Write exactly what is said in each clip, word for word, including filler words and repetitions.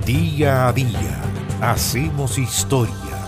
Día a día hacemos historia.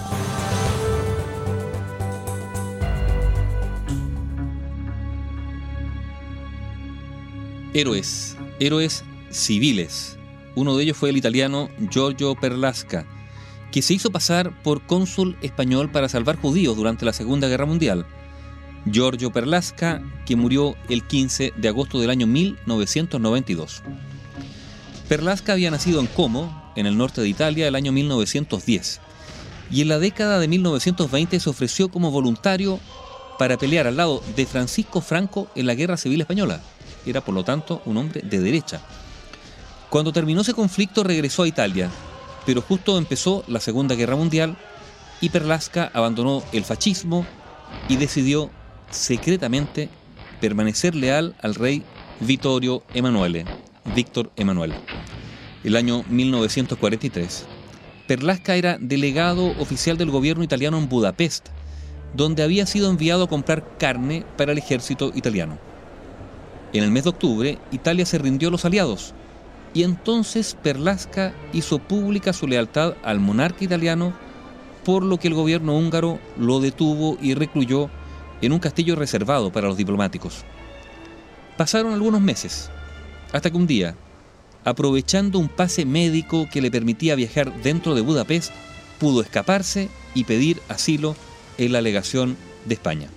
Héroes, héroes civiles. Uno de ellos fue el italiano Giorgio Perlasca, que se hizo pasar por cónsul español para salvar judíos durante la Segunda Guerra Mundial. Giorgio Perlasca, que murió el quince de agosto del año mil novecientos noventa y dos. Perlasca había nacido en Como, en el norte de Italia, el año mil novecientos diez, y en la década de mil novecientos veinte se ofreció como voluntario para pelear al lado de Francisco Franco en la Guerra Civil Española. Era, por lo tanto, un hombre de derecha. Cuando terminó ese conflicto regresó a Italia, pero justo empezó la Segunda Guerra Mundial y Perlasca abandonó el fascismo y decidió secretamente permanecer leal al rey Vittorio Emanuele, Víctor Emanuel. El año mil novecientos cuarenta y tres, Perlasca era delegado oficial del gobierno italiano en Budapest, donde había sido enviado a comprar carne para el ejército italiano. En el mes de octubre, Italia se rindió a los aliados, y entonces Perlasca hizo pública su lealtad al monarca italiano, por lo que el gobierno húngaro lo detuvo y recluyó en un castillo reservado para los diplomáticos. Pasaron algunos meses, hasta que un día, aprovechando un pase médico que le permitía viajar dentro de Budapest, pudo escaparse y pedir asilo en la legación de España.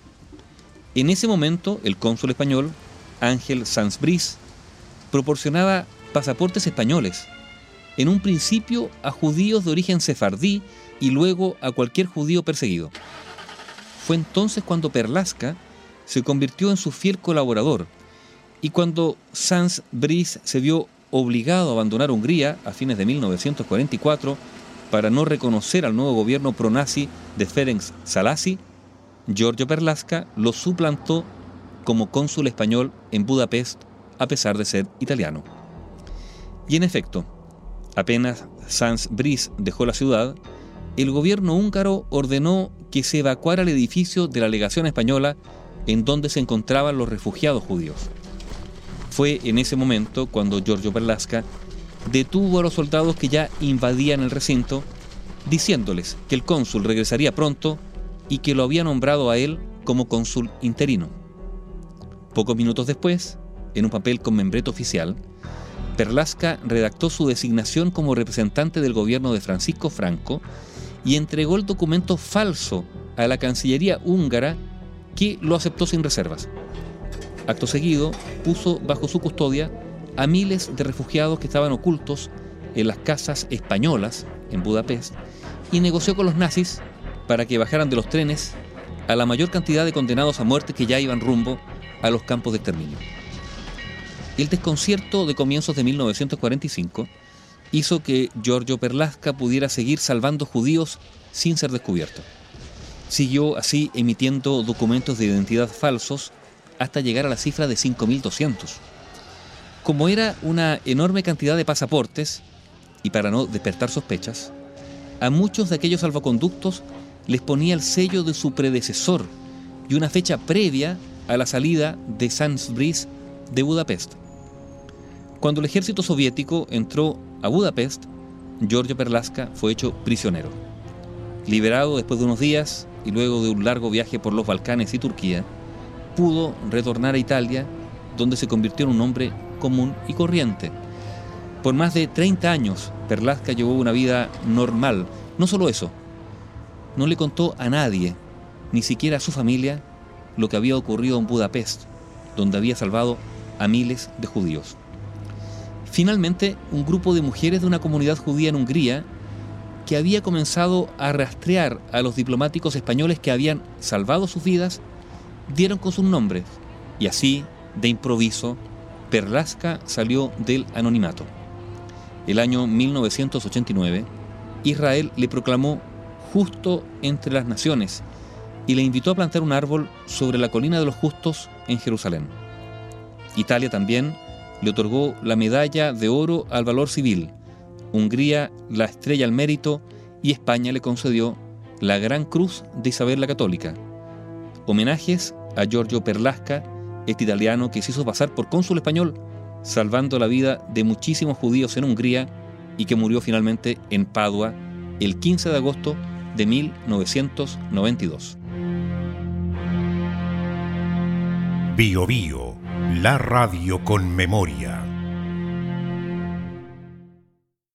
En ese momento, el cónsul español, Ángel Sanz Briz, proporcionaba pasaportes españoles, en un principio a judíos de origen sefardí y luego a cualquier judío perseguido. Fue entonces cuando Perlasca se convirtió en su fiel colaborador, y cuando Sanz Briz se vio obligado a abandonar Hungría a fines de mil novecientos cuarenta y cuatro para no reconocer al nuevo gobierno pronazi de Ferenc Szálasi, Giorgio Perlasca lo suplantó como cónsul español en Budapest, a pesar de ser italiano. Y en efecto, apenas Sanz Briz dejó la ciudad, el gobierno húngaro ordenó que se evacuara el edificio de la legación española en donde se encontraban los refugiados judíos. Fue en ese momento cuando Giorgio Perlasca detuvo a los soldados que ya invadían el recinto, diciéndoles que el cónsul regresaría pronto y que lo había nombrado a él como cónsul interino. Pocos minutos después, en un papel con membrete oficial, Perlasca redactó su designación como representante del gobierno de Francisco Franco y entregó el documento falso a la Cancillería húngara, que lo aceptó sin reservas. Acto seguido, puso bajo su custodia a miles de refugiados que estaban ocultos en las casas españolas en Budapest y negoció con los nazis para que bajaran de los trenes a la mayor cantidad de condenados a muerte que ya iban rumbo a los campos de exterminio. El desconcierto de comienzos de mil novecientos cuarenta y cinco hizo que Giorgio Perlasca pudiera seguir salvando judíos sin ser descubierto. Siguió así emitiendo documentos de identidad falsos hasta llegar a la cifra de cinco mil doscientos. Como era una enorme cantidad de pasaportes, y para no despertar sospechas, a muchos de aquellos salvoconductos les ponía el sello de su predecesor y una fecha previa a la salida de Sanz Briz de Budapest. Cuando el ejército soviético entró a Budapest, Giorgio Perlasca fue hecho prisionero. Liberado después de unos días y luego de un largo viaje por los Balcanes y Turquía, pudo retornar a Italia, donde se convirtió en un hombre común y corriente. Por más de treinta años, Perlasca llevó una vida normal. No solo eso, no le contó a nadie, ni siquiera a su familia, lo que había ocurrido en Budapest, donde había salvado a miles de judíos. Finalmente, un grupo de mujeres de una comunidad judía en Hungría, que había comenzado a rastrear a los diplomáticos españoles que habían salvado sus vidas, dieron con sus nombres, y así, de improviso, Perlasca salió del anonimato. El año mil novecientos ochenta y nueve, Israel le proclamó justo entre las naciones y le invitó a plantar un árbol sobre la colina de los justos en Jerusalén. Italia también le otorgó la medalla de oro al valor civil, Hungría la estrella al mérito y España le concedió la Gran Cruz de Isabel la Católica. Homenajes a Giorgio Perlasca, este italiano que se hizo pasar por cónsul español, salvando la vida de muchísimos judíos en Hungría y que murió finalmente en Padua el quince de agosto de mil novecientos noventa y dos. Bio Bio, la radio con memoria.